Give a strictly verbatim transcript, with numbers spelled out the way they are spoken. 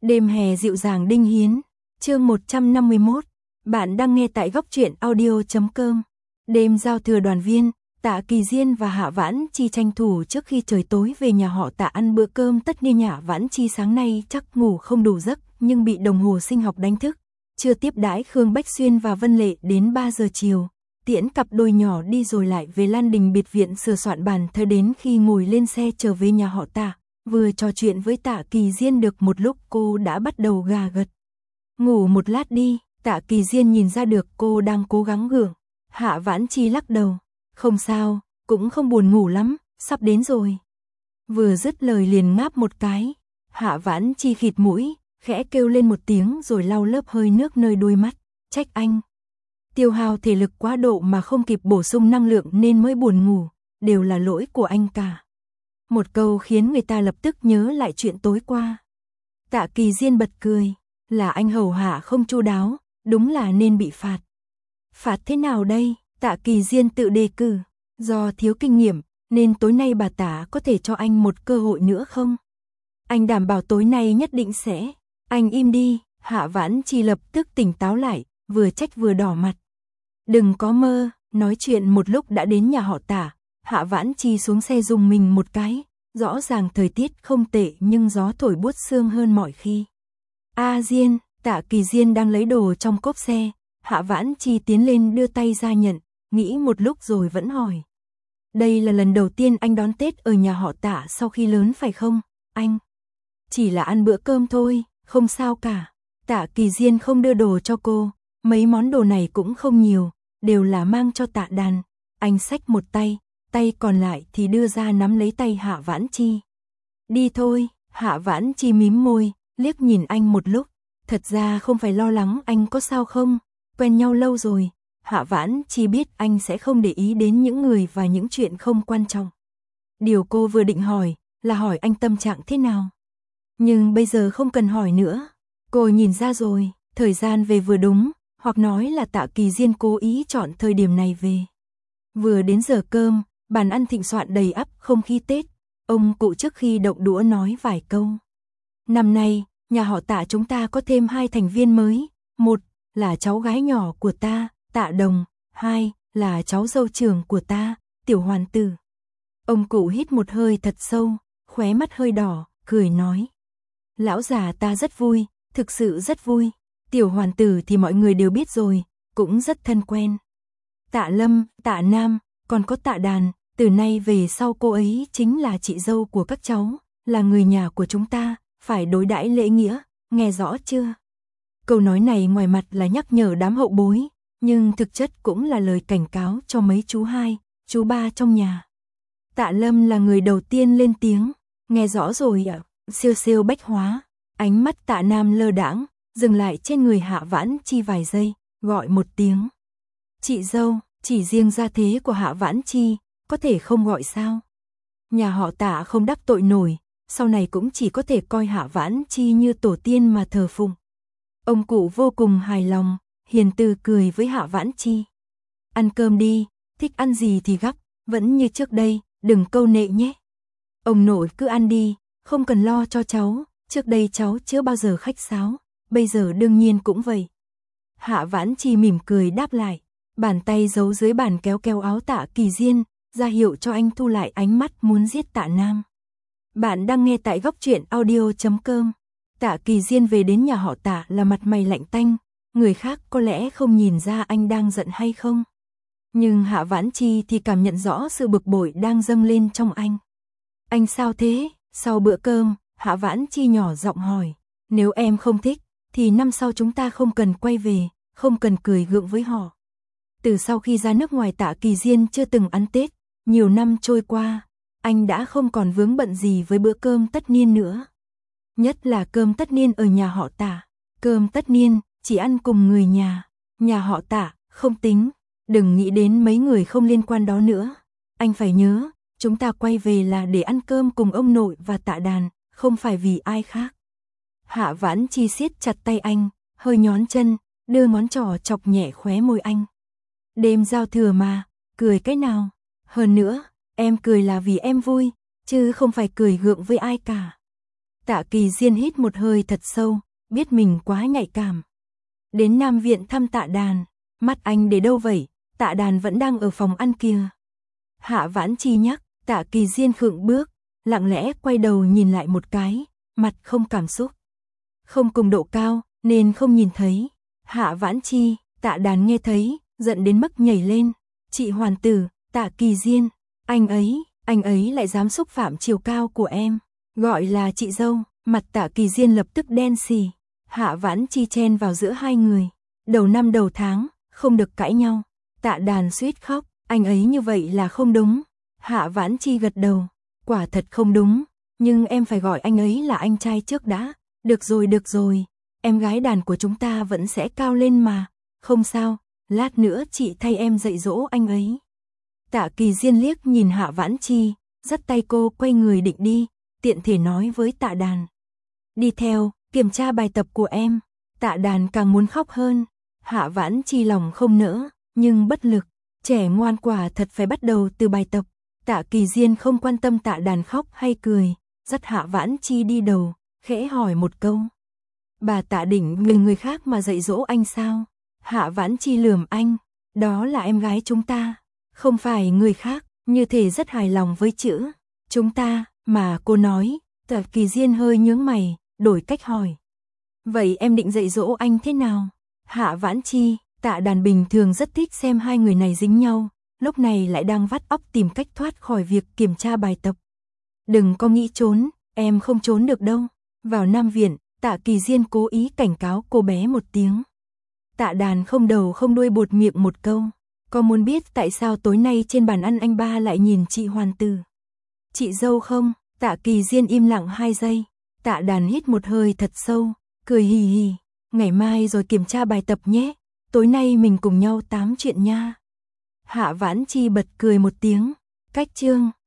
Đêm hè dịu dàng Đinh Hiến, chương một trăm năm mươi mốt. Bạn đang nghe tại góc truyện audio chấm com. Đêm giao thừa đoàn viên, Tạ Kỳ Diên và Hạ Vãn Chi tranh thủ trước khi trời tối về nhà họ Tạ ăn bữa cơm tất niên. Hạ Vãn Chi sáng nay chắc ngủ không đủ giấc, nhưng bị đồng hồ sinh học đánh thức. Chưa tiếp đãi Khương Bách Xuyên và Vân Lệ đến ba giờ chiều, tiễn cặp đôi nhỏ đi rồi lại về Lan Đình biệt viện sửa soạn bàn thờ. Đến khi ngồi lên xe trở về nhà họ Tạ, vừa trò chuyện với Tạ Kỳ Diên được một lúc cô đã bắt đầu gà gật. Ngủ một lát đi. Tạ Kỳ Diên nhìn ra được cô đang cố gắng gượng. Hạ Vãn Chi lắc đầu. Không sao, cũng không buồn ngủ lắm, sắp đến rồi. Vừa dứt lời liền ngáp một cái. Hạ Vãn Chi khịt mũi, khẽ kêu lên một tiếng rồi lau lớp hơi nước nơi đôi mắt. Trách anh. Tiêu hao thể lực quá độ mà không kịp bổ sung năng lượng nên mới buồn ngủ, đều là lỗi của anh cả. Một câu khiến người ta lập tức nhớ lại chuyện tối qua. Tạ Kỳ Diên bật cười. Là anh hầu hạ không chu đáo, đúng là nên bị phạt. Phạt thế nào đây? Tạ Kỳ Diên tự đề cử. Do thiếu kinh nghiệm, nên tối nay bà Tạ có thể cho anh một cơ hội nữa không? Anh đảm bảo tối nay nhất định sẽ. Anh im đi. Hạ Vãn Chi lập tức tỉnh táo lại, vừa trách vừa đỏ mặt. Đừng có mơ. Nói chuyện một lúc đã đến nhà họ Tạ. Hạ Vãn Chi xuống xe dùng mình một cái. Rõ ràng thời tiết không tệ nhưng gió thổi buốt xương hơn mọi khi. A Diên. Tạ Kỳ Diên đang lấy đồ trong cốp xe. Hạ Vãn Chi tiến lên đưa tay ra nhận, nghĩ một lúc rồi vẫn hỏi. Đây là lần đầu tiên anh đón Tết ở nhà họ Tạ sau khi lớn phải không, anh? Chỉ là ăn bữa cơm thôi, không sao cả. Tạ Kỳ Diên không đưa đồ cho cô, mấy món đồ này cũng không nhiều, đều là mang cho Tạ Đàn. Anh xách một tay, tay còn lại thì đưa ra nắm lấy tay Hạ Vãn Chi. Đi thôi. Hạ Vãn Chi mím môi, liếc nhìn anh một lúc. Thật ra không phải lo lắng anh có sao không, quen nhau lâu rồi. Hạ Vãn Chi biết anh sẽ không để ý đến những người và những chuyện không quan trọng. Điều cô vừa định hỏi là hỏi anh tâm trạng thế nào. Nhưng bây giờ không cần hỏi nữa. Cô nhìn ra rồi, thời gian về vừa đúng, hoặc nói là Tạ Kỳ Diên cố ý chọn thời điểm này về. Vừa đến giờ cơm, bàn ăn thịnh soạn đầy ắp không khí Tết. Ông cụ trước khi động đũa nói vài câu. Năm nay, nhà họ Tạ chúng ta có thêm hai thành viên mới. Một là cháu gái nhỏ của ta, Tạ Đồng. Hai là cháu dâu trưởng của ta, Tiểu Hoàn Tử. Ông cụ hít một hơi thật sâu, khóe mắt hơi đỏ, cười nói. Lão già ta rất vui, thực sự rất vui. Tiểu Hoàn Tử thì mọi người đều biết rồi, cũng rất thân quen. Tạ Lâm, Tạ Nam, còn có Tạ Đàn. Từ nay về sau cô ấy chính là chị dâu của các cháu, là người nhà của chúng ta, phải đối đãi lễ nghĩa, nghe rõ chưa? Câu nói này ngoài mặt là nhắc nhở đám hậu bối, nhưng thực chất cũng là lời cảnh cáo cho mấy chú hai, chú ba trong nhà. Tạ Lâm là người đầu tiên lên tiếng, nghe rõ rồi ạ, siêu siêu bách hóa. Ánh mắt Tạ Nam lơ đãng, dừng lại trên người Hạ Vãn Chi vài giây, gọi một tiếng. Chị dâu, chỉ riêng gia thế của Hạ Vãn Chi, có thể không gọi sao? Nhà họ Tạ không đắc tội nổi, sau này cũng chỉ có thể coi Hạ Vãn Chi như tổ tiên mà thờ phụng. Ông cụ vô cùng hài lòng, hiền từ cười với Hạ Vãn Chi. Ăn cơm đi, thích ăn gì thì gắp, vẫn như trước đây, đừng câu nệ nhé. Ông nội cứ ăn đi, không cần lo cho cháu, trước đây cháu chưa bao giờ khách sáo, bây giờ đương nhiên cũng vậy. Hạ Vãn Chi mỉm cười đáp lại, bàn tay giấu dưới bàn kéo kéo áo Tạ Kỳ Diên, ra hiệu cho anh thu lại ánh mắt muốn giết Tạ Nam. Bạn đang nghe tại góc truyện audio chấm com. Tạ Kỳ Diên về đến nhà họ Tạ là mặt mày lạnh tanh, người khác có lẽ không nhìn ra anh đang giận hay không. Nhưng Hạ Vãn Chi thì cảm nhận rõ sự bực bội đang dâng lên trong anh. Anh sao thế? Sau bữa cơm, Hạ Vãn Chi nhỏ giọng hỏi, nếu em không thích, thì năm sau chúng ta không cần quay về, không cần cười gượng với họ. Từ sau khi ra nước ngoài Tạ Kỳ Diên chưa từng ăn Tết, nhiều năm trôi qua, anh đã không còn vướng bận gì với bữa cơm tất niên nữa. Nhất là cơm tất niên ở nhà họ Tạ. Cơm tất niên chỉ ăn cùng người nhà. Nhà họ Tạ không tính. Đừng nghĩ đến mấy người không liên quan đó nữa. Anh phải nhớ, chúng ta quay về là để ăn cơm cùng ông nội và Tạ Đàn, không phải vì ai khác. Hạ Vãn Chi siết chặt tay anh, hơi nhón chân, đưa ngón trỏ chọc nhẹ khóe môi anh. Đêm giao thừa mà, cười cái nào? Hơn nữa, em cười là vì em vui, chứ không phải cười gượng với ai cả. Tạ Kỳ Diên hít một hơi thật sâu, biết mình quá nhạy cảm. Đến Nam viện thăm Tạ Đàn, mắt anh để đâu vậy? Tạ Đàn vẫn đang ở phòng ăn kia. Hạ Vãn Chi nhắc, Tạ Kỳ Diên khựng bước, lặng lẽ quay đầu nhìn lại một cái, mặt không cảm xúc. Không cùng độ cao, nên không nhìn thấy. Hạ Vãn Chi, Tạ Đàn nghe thấy, giận đến mức nhảy lên. Chị hoàn tử, Tạ Kỳ Diên, anh ấy, anh ấy lại dám xúc phạm chiều cao của em. Gọi là chị dâu, mặt Tạ Kỳ Diên lập tức đen xì. Hạ Vãn Chi chen vào giữa hai người. Đầu năm đầu tháng, không được cãi nhau. Tạ Đàn suýt khóc, anh ấy như vậy là không đúng. Hạ Vãn Chi gật đầu, quả thật không đúng, nhưng em phải gọi anh ấy là anh trai trước đã. Được rồi được rồi, em gái Đàn của chúng ta vẫn sẽ cao lên mà. Không sao, lát nữa chị thay em dạy dỗ anh ấy. Tạ Kỳ Diên liếc nhìn Hạ Vãn Chi, dắt tay cô quay người định đi, tiện thể nói với Tạ Đàn. Đi theo, kiểm tra bài tập của em. Tạ Đàn càng muốn khóc hơn. Hạ Vãn Chi lòng không nỡ, nhưng bất lực. Trẻ ngoan quả thật phải bắt đầu từ bài tập. Tạ Kỳ Diên không quan tâm Tạ Đàn khóc hay cười, dắt Hạ Vãn Chi đi đầu, khẽ hỏi một câu. Bà Tạ định người người khác mà dạy dỗ anh sao? Hạ Vãn Chi lườm anh, đó là em gái chúng ta, không phải người khác, như thể rất hài lòng với chữ chúng ta, mà cô nói. Tạ Kỳ Diên hơi nhướng mày, đổi cách hỏi. Vậy em định dạy dỗ anh thế nào? Hạ Vãn Chi, Tạ Đàn bình thường rất thích xem hai người này dính nhau, lúc này lại đang vắt óc tìm cách thoát khỏi việc kiểm tra bài tập. Đừng có nghĩ trốn, em không trốn được đâu. Vào Nam viện, Tạ Kỳ Diên cố ý cảnh cáo cô bé một tiếng. Tạ Đàn không đầu không đuôi buột miệng một câu. Có muốn biết tại sao tối nay trên bàn ăn anh ba lại nhìn chị hoàn tử? Chị dâu không? Tạ Kỳ Diên im lặng hai giây. Tạ Đàn hít một hơi thật sâu, cười hì hì. Ngày mai rồi kiểm tra bài tập nhé. Tối nay mình cùng nhau tám chuyện nha. Hạ Vãn Chi bật cười một tiếng. Cách chương.